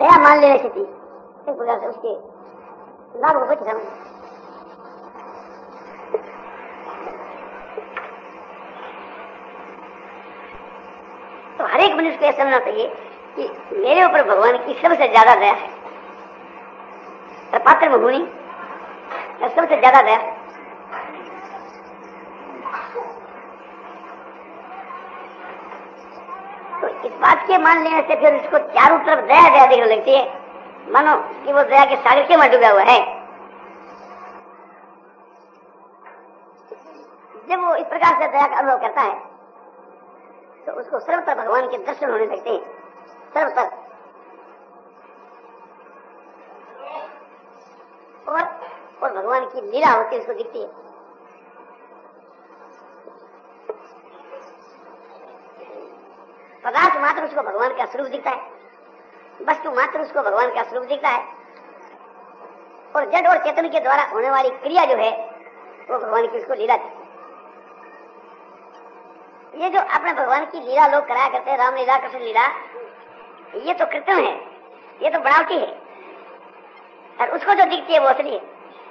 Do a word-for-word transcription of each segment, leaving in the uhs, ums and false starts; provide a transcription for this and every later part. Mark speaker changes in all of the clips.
Speaker 1: दया मान लेने से थी, एक प्रकार से उसके लाभ को बच समझ। तो हर एक मनुष्य को यह समझना चाहिए कि मेरे ऊपर भगवान की सबसे ज्यादा दया है, और पात्र में गुणी सबसे ज्यादा दया। तो इस बात के मान लेने से फिर उसको चारों तरफ दया दया दिखने लगती है, मानो कि वो दया के सागर के में डूबा हुआ है। जब वो इस प्रकार से दया का अनुभव करता है तो उसको सर्वत्र भगवान के दर्शन होने लगते हैं, सर्वत्र। और और भगवान की लीला होती है, उसको दिखती है। पदार्थ मात्र उसको भगवान का स्वरूप दिखता है, वस्तु मात्र उसको भगवान का स्वरूप दिखता है, और जड़ और चेतन के द्वारा होने वाली क्रिया जो है वो भगवान की उसको लीला दिखती है। ये जो अपने भगवान की लीला लोग कराया करते हैं, राम लीला कृष्ण लीला, ये तो कृत्रिम है, ये तो बनावटी है, और उसको जो दिखती है वो असली है।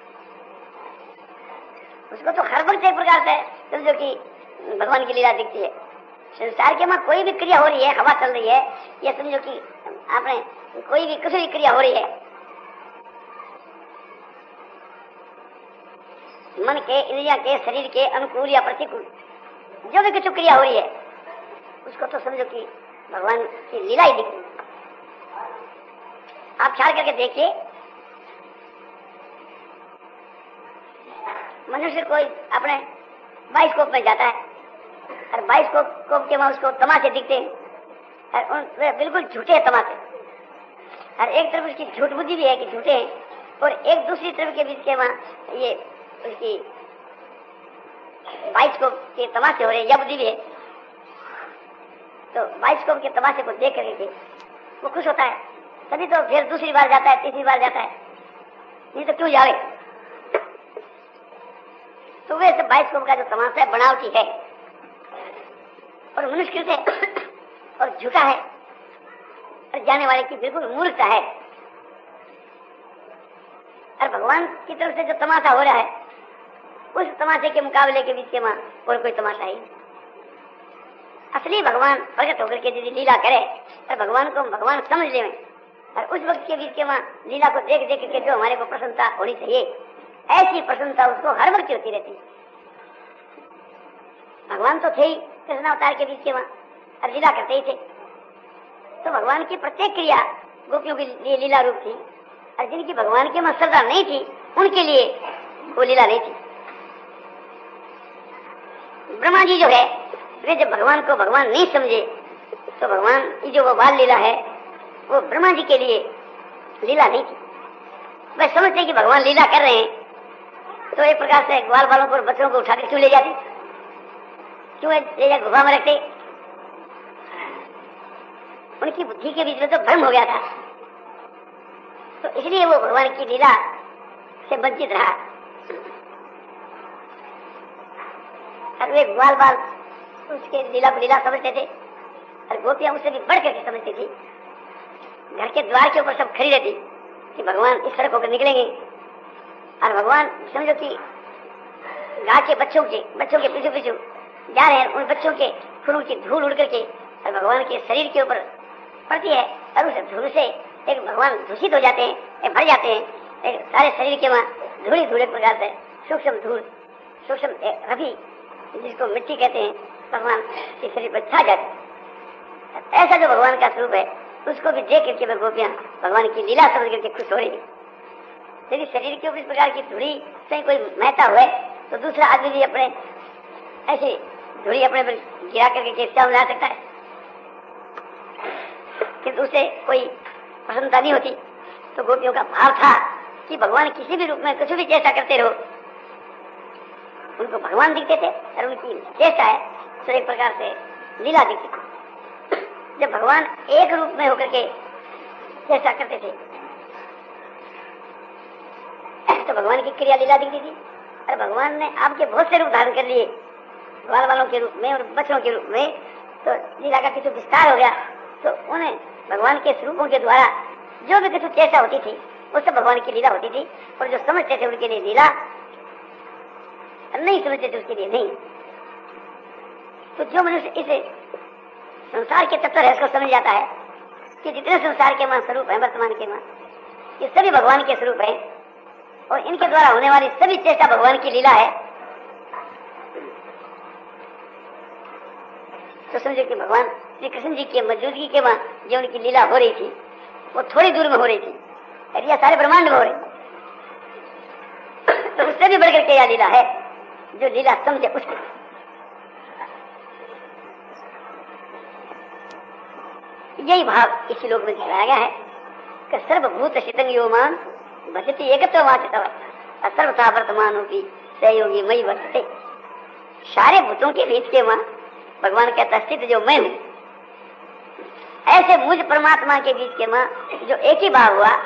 Speaker 1: उसको तो हर वक्त एक प्रकार से समझो कि भगवान की लीला दिखती है। संसार के में कोई भी क्रिया हो रही है, हवा चल रही है, ये समझो कि आपने कोई भी किसी भी क्रिया हो रही है, मन के, इंद्रिया के, शरीर के अनुकूल या प्रतिकूल जो भी कुछ क्रिया हो रही है, उसको तो समझो कि भगवान की लीला ही दिख रही है। आप ख्याल करके देखिए, मनुष्य कोई अपने बाइस्कोप में जाता है, और बाइस्कोप के वहां उसको तमाशे दिखते हैं, और उन वे बिल्कुल झूठे तमाशे, और एक तरफ उसकी झूठ बुद्धि भी है कि झूठे हैं, और एक दूसरी तरफ के बीच के वहां ये उसकी बाइस्कोप के तमाशे हो रहे हैं, यह बुद्धि भी है। तो बाइस्कोप के तमाशे को देख करके वो खुश होता है, तभी तो फिर दूसरी बार जाता है, तीसरी बार जाता है, नहीं तो क्यों जावे। तो वैसे बाइस्कोप का जो तमाशा है बनावटी है, और मनुष्य है, और झूठा है, और जाने वाले की बिल्कुल मूर्खता है। और भगवान की तरफ से जो तमाशा हो रहा है, उस तमाशे के मुकाबले के बीच के वहां और कोई तमाशा ही। असली भगवान प्रकट होकर के यदि लीला करे और भगवान को भगवान समझ ले, और उस वक्त के बीच के वहां लीला को देख देख के जो हमारे को प्रसन्नता होनी चाहिए, ऐसी प्रसन्नता उसको हर वक्त होती रहती है। भगवान तो थे ही कृष्णावतार के बीच के वहां, और लीला करते ही थे। तो भगवान की प्रत्येक क्रिया गोपियों के लिए लीला रूप थी, और जिनकी भगवान के में श्रद्धा नहीं थी उनके लिए वो लीला नहीं थी। ब्रह्मा जी जो है, वे जब भगवान को भगवान नहीं समझे, तो भगवान की जो वो बाल लीला है वो ब्रह्मा जी के लिए लीला नहीं थी। वे समझते कि भगवान लीला कर रहे हैं, तो एक प्रकार से ग्वाल वालों पर बच्चों को उठाकर क्यों ले जाते, क्यों ले जाकर गुफा में रखते। उनकी बुद्धि के बीच में तो भ्रम हो गया था, तो इसलिए वो भगवान की लीला से वंचित रहा। और वे ग्वाल बाल उसके लीला को लीला समझते थे, और गोपियां उससे भी बढ़ करके समझती थी। घर के द्वार के ऊपर सब खड़ी रहती कि भगवान इस सड़क होकर निकलेंगे, और भगवान समझो कि गाय के बच्चों के बच्चों के पीछे पीछे जा रहे हैं, उन बच्चों के फूलों की धूल उड़ करके और भगवान के शरीर के ऊपर पड़ती है, और उस धूल से एक भगवान दूषित हो जाते हैं, भर जाते हैं, एक सारे शरीर के वहां धूली धूल एक प्रकार से सूक्ष्म धूल, सूक्ष्म रवि जिसको मिट्टी कहते हैं, भगवान के शरीर पर छा जाते हैं। ऐसा जो भगवान का स्वरूप है उसको भी देख करके गोपियां भगवान की लीला समझ करके खुश हो रही है। यदि शरीर के ऊपर इस प्रकार की धूली से कोई महता हुए, तो दूसरा आदमी भी अपने ऐसे धूली अपने पर गिरा करके चेष्टा बना सकता है, किंतु उसे कोई प्रसन्नता नहीं होती। तो गोपियों का भाव था कि भगवान किसी भी रूप में कुछ भी चेष्टा करते रहो, उनको भगवान दिखते थे, और उनकी चेष्टा है तो एक प्रकार से लीला दिखती थी। जब भगवान एक रूप में होकर के चेष्टा करते थे, तो भगवान की क्रिया लीला दिखती थी, और भगवान ने आपके बहुत से रूप धारण कर लिए, ग्वाल वालों के रूप में और बच्चों के रूप में। तो लीला का किसी विस्तार हो गया, तो उन्हें भगवान के स्वरूपों के द्वारा जो भी कुछ चेष्टा होती थी वो सब भगवान की लीला होती थी, और जो समझते थे उनके लिए लीला, नहीं समझते थे उसके लिए नहीं। तो जो मनुष्य इसे संसार के तत्व रहस्य को समझ जाता है कि जितने संसार के मां स्वरूप है, वर्तमान के मां, ये सभी भगवान के स्वरूप है, और इनके द्वारा होने वाली सभी चेष्टा भगवान की लीला है, तो समझो कि भगवान श्री कृष्ण जी की मौजूदगी के मां जो उनकी लीला हो रही थी वो थोड़ी दूर में हो रही थी, और यह सारे ब्रह्मांड में हो रही, तो उससे भी बढ़कर के यह लीला है जो लीला समझे उसको। यही भाव इस श्लोक में दिखाया गया है कि सर्वभूत शितंग योमान भजति एकत्व वाचितव सर्वथा वर्तमानों की सहयोगी मई वर्तते। सारे भूतों के बीच के मां भगवान कहता स्थित जो मैं हूं, ऐसे मुझ परमात्मा के बीच के मां जो एक ही भाव हुआ।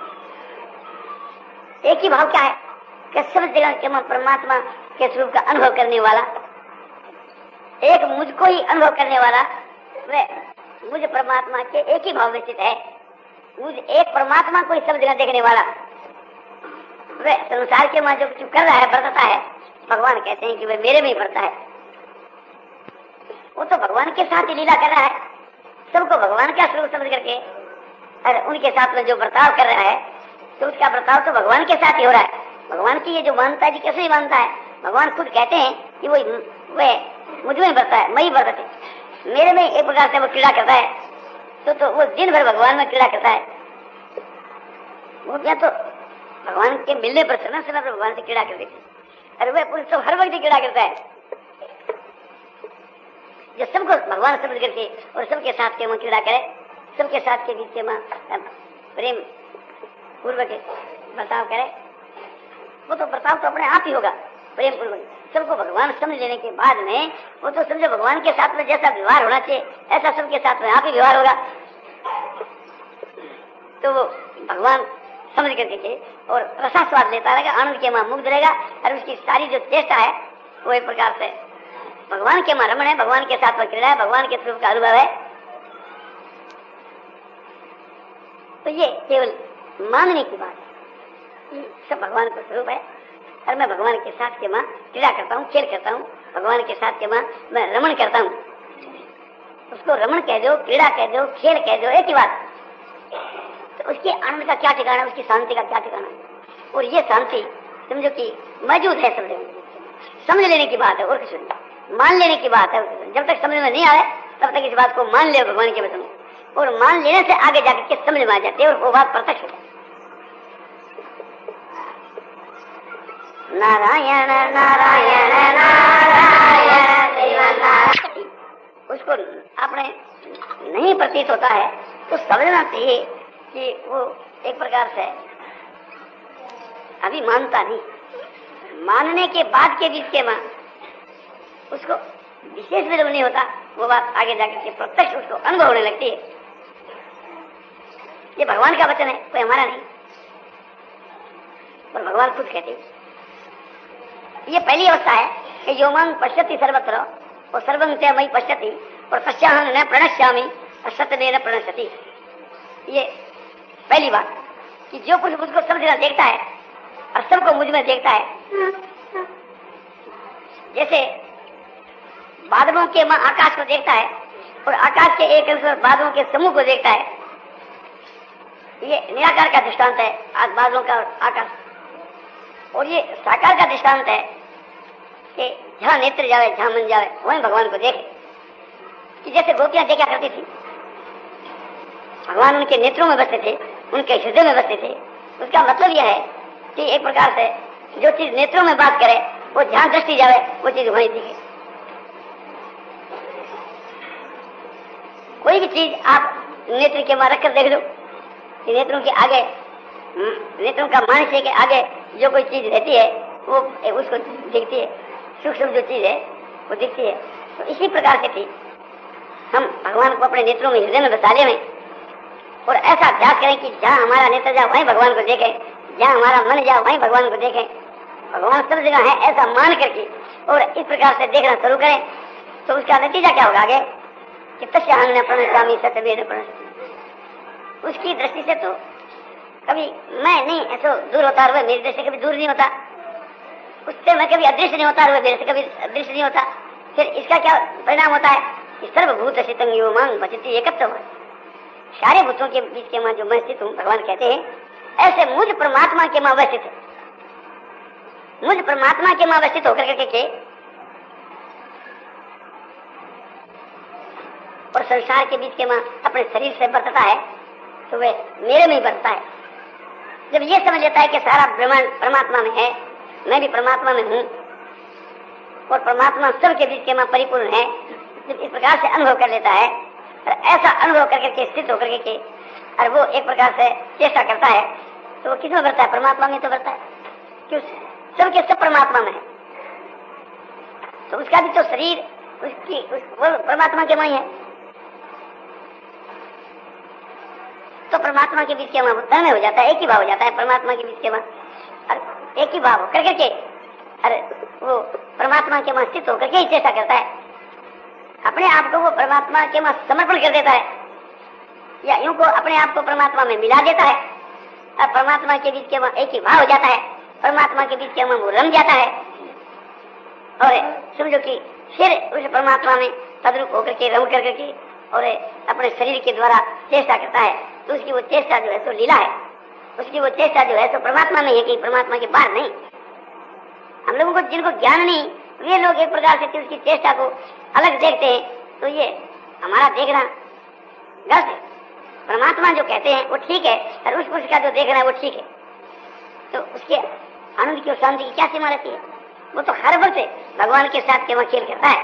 Speaker 1: एक ही भाव क्या है कि सब जगह के मां परमात्मा के स्वरूप का अनुभव करने वाला, एक मुझको ही अनुभव करने वाला, वह मुझ परमात्मा के एक ही भाव में स्थित है। मुझ एक परमात्मा को ही सब जगह देखने वाला, वह संसार के मां जो कुछ कर रहा है, बरतता है, भगवान कहते हैं कि वह मेरे में ही बरता है। वो तो भगवान के साथ ही लीला कर रहा है, सबको भगवान का स्वरूप समझ करके, और उनके साथ में जो बर्ताव कर रहा है तो उसका बर्ताव तो भगवान के साथ ही हो रहा है। भगवान की ये जो मानता है, कैसे ही मानता है, भगवान खुद कहते हैं कि वो वह मुझ में बरता है, मैं ही बरतते, मेरे में एक प्रकार से वो क्रीड़ा करता है। तो तो वो दिन भर भगवान में क्रीड़ा करता है। वो क्या तो भगवान के मिलने पर समय समय पर भगवान से क्रीड़ा कर देती, अरे वह पुरुष तो हर वक्त क्रीड़ा करता है, जो सबको भगवान समझ करके और सबके साथ के मां क्रीड़ा करे, सबके साथ के बीच के मां प्रेम पूर्वक बर्ताव करे, वो तो बर्ताव तो अपने आप ही होगा प्रेम पूर्वक। सबको भगवान समझ लेने के बाद में वो तो समझो भगवान के साथ में जैसा व्यवहार होना चाहिए ऐसा सबके साथ में आप ही व्यवहार होगा। तो वो भगवान समझ करके के और रसा स्वाद लेता रहेगा, आनंद के मां मुग्ध रहेगा, और उसकी सारी जो चेष्टा है वो एक प्रकार से भगवान के मां रमण है, भगवान के साथ में क्रीड़ा है, भगवान के स्वरूप का अनुभव है। तो ये केवल मानने की बात है, सब भगवान का स्वरूप है, और मैं भगवान के साथ के मां क्रीड़ा करता हूँ, खेल करता हूँ, भगवान के साथ के मां मैं रमण करता हूँ। उसको रमण कह दो, क्रीड़ा कह दो, खेल कह दो, एक ही बात। तो उसके आनंद का क्या ठिकाना, उसकी शांति का क्या ठिकाना, और ये शांति समझो कि मौजूद है सब जगह। समझ लेने की बात है और कुछ नहीं, मान लेने की बात है। जब तक समझ में नहीं आए तब तक इस बात को मान ले भगवान के वचन, और मान लेने से आगे जाकर के समझ में आ जाते हैं और वो बात प्रत्यक्ष होती है। नारायण नारायण नारायण नारायण, उसको आपने नहीं प्रतीत होता है तो समझना चाहिए कि वो एक प्रकार से अभी मानता नहीं, मानने के बाद के बीच के मां उसको विशेष विलंब नहीं होता, वो बात आगे जाकर के प्रत्यक्ष उसको अनुभव होने लगती है। ये भगवान का वचन है, कोई हमारा नहीं, पर भगवान खुद कहते हैं। ये पहली अवस्था है कि यो मां पश्यति सर्वत्र और सर्वं च मयि पश्यति और तस्याहं न प्रणश्यामि और सत्यमेव न प्रणश्यति। ये पहली बात कि जो पुरुष मुझको सब जगह देखता है और सबको मुझ में देखता है, जैसे बादलों के मां आकाश को देखता है और आकाश के एक अंश बादलों के समूह को देखता है, ये निराकार का दृष्टांत है आज बादलों का आकाश। और ये साकार का दृष्टांत है कि जहां नेत्र जावे, जहां मन जावे, वहीं भगवान को देखे। कि जैसे गोपियां देखा करती थी, भगवान उनके नेत्रों में बसते थे, उनके हृदय में बसते थे। उसका मतलब यह है कि एक प्रकार से जो चीज नेत्रों में बात करे वो जहां दृष्टि जावे वो चीज वहीं दिखे। कोई भी चीज आप नेत्र के मां रखकर देख लो कि नेत्रों के आगे, नेत्रों का मानस के आगे जो कोई चीज रहती है वो उसको दिखती है, सूक्ष्म जो चीज है वो दिखती है। तो इसी प्रकार से थी हम भगवान को अपने नेत्रों में, हृदय में बसा ले और ऐसा अभ्यास करें कि जहाँ हमारा नेत्र जाए वहीं भगवान को देखें, जहाँ हमारा मन जाए वहीं भगवान को देखें। भगवान सब जगह है ऐसा मान करके और इस प्रकार से देखना शुरू करें तो उसका नतीजा क्या होगा आगे कि तस्याहं न प्रणश्यामि सत्यमेव न प्रणश्यति। उसकी दृष्टि से तो कभी मैं नहीं ऐसा दूर होता और वह मेरी दृष्टि से कभी दूर नहीं होता, उससे मैं कभी अदृश्य नहीं होता और वह मेरे से कभी अदृश्य नहीं होता। फिर इसका क्या परिणाम होता है कि सर्वभूत स्थितं यो मां भजति एकत्वम्, सारे भूतों के बीच के मां जो मैं स्थित हूँ, भगवान कहते हैं ऐसे मुझ परमात्मा के मां अवस्थित है। मुझ परमात्मा के मां अवस्थित होकर के, के और संसार के बीच के मां अपने शरीर से बरतता है तो वह मेरे में ही बरतता है। जब ये समझ लेता है कि सारा ब्रह्मांड परमात्मा में है, मैं भी परमात्मा में हूँ और परमात्मा सबके बीच के मां परिपूर्ण है, जब इस प्रकार से अनुभव कर लेता है और ऐसा अनुभव करके के स्थित होकर के और वो एक प्रकार से चेष्टा करता है तो वो किसमें बरता है? परमात्मा में तो बरता है, क्यों? सबके सब परमात्मा में है, तो उसका भी तो शरीर उसकी उस, वो परमात्मा के मां है। तो परमात्मा के बीच के मां तन में हो जाता है, एक ही भाव हो जाता है परमात्मा के बीच के मां, और एक ही भाव होकर करके अरे वो परमात्मा के मां स्थित होकर के ही चेष्टा करता है, अपने आप को वो परमात्मा के मां समर्पण कर देता है, या यूं को अपने आप को परमात्मा में मिला देता है और परमात्मा के बीच के मां एक ही भाव हो जाता है, परमात्मा के बीच के मां वो रम जाता है और समझो कि फिर उस परमात्मा में तद्रूप होकर के रम कर करके और अपने शरीर के द्वारा चेष्टा करता है, तो उसकी वो चेष्टा जो है तो लीला है, उसकी वो चेष्टा जो है तो परमात्मा में है कि परमात्मा के बाहर नहीं। हम लोगों को जिनको ज्ञान नहीं, वे लोग एक प्रकार से उसकी चेष्टा को अलग देखते हैं, तो ये हमारा देखना गलत है। परमात्मा जो कहते हैं वो ठीक है और उस पुरुष का जो देखना है वो ठीक है, तो उसके आनंद की और शांति की क्या सीमा रहती है? वो तो हर वक्त भगवान के साथ केवल खेल करता है।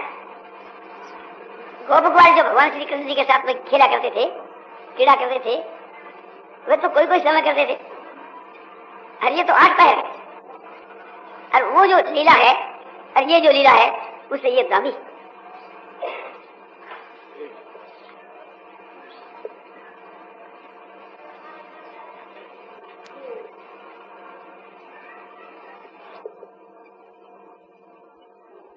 Speaker 1: गोप ग्वाल जो भगवान श्री कृष्ण जी के साथ में खेला करते थे, क्रीड़ा करते थे, वे तो कोई कोई समय करते थे, और ये तो आठ पैर है, और वो जो लीला है और ये जो लीला है उससे ये दामी।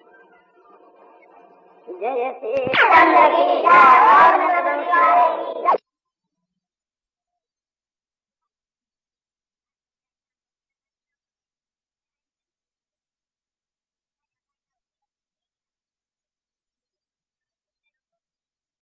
Speaker 1: जय श्री चंद्र की जय।